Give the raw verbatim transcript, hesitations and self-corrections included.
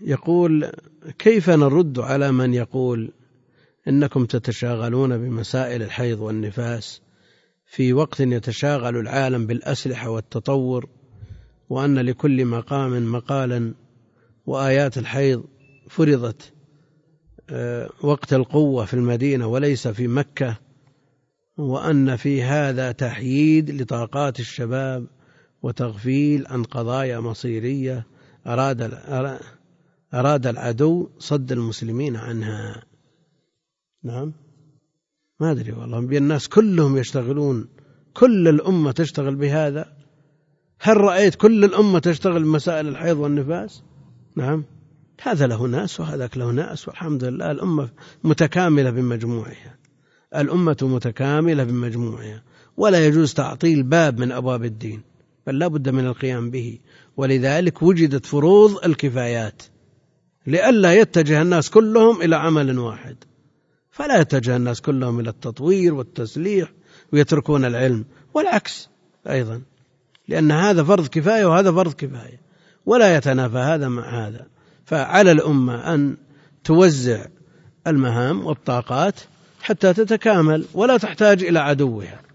يقول: كيف نرد على من يقول إنكم تتشاغلون بمسائل الحيض والنفاس في وقت يتشاغل العالم بالأسلحة والتطور، وأن لكل مقام مقالا، وآيات الحيض فرضت وقت القوة في المدينة وليس في مكة، وأن في هذا تحييد لطاقات الشباب وتغفيل عن قضايا مصيرية أراد أراد العدو صد المسلمين عنها. نعم، ما أدري والله، الناس كلهم يشتغلون، كل الأمة تشتغل بهذا. هل رأيت كل الأمة تشتغل بمسائل الحيض والنفاس؟ نعم، هذا له ناس وهذاك له ناس، والحمد لله الأمة متكاملة بمجموعها، الأمة متكاملة بمجموعها، ولا يجوز تعطيل باب من أبواب الدين، بل لا بد من القيام به. ولذلك وجدت فروض الكفايات لئلا يتجه الناس كلهم إلى عمل واحد، فلا يتجه الناس كلهم إلى التطوير والتسليح ويتركون العلم، والعكس أيضا، لأن هذا فرض كفاية وهذا فرض كفاية، ولا يتنافى هذا مع هذا. فعلى الأمة أن توزع المهام والطاقات حتى تتكامل ولا تحتاج إلى عدوها.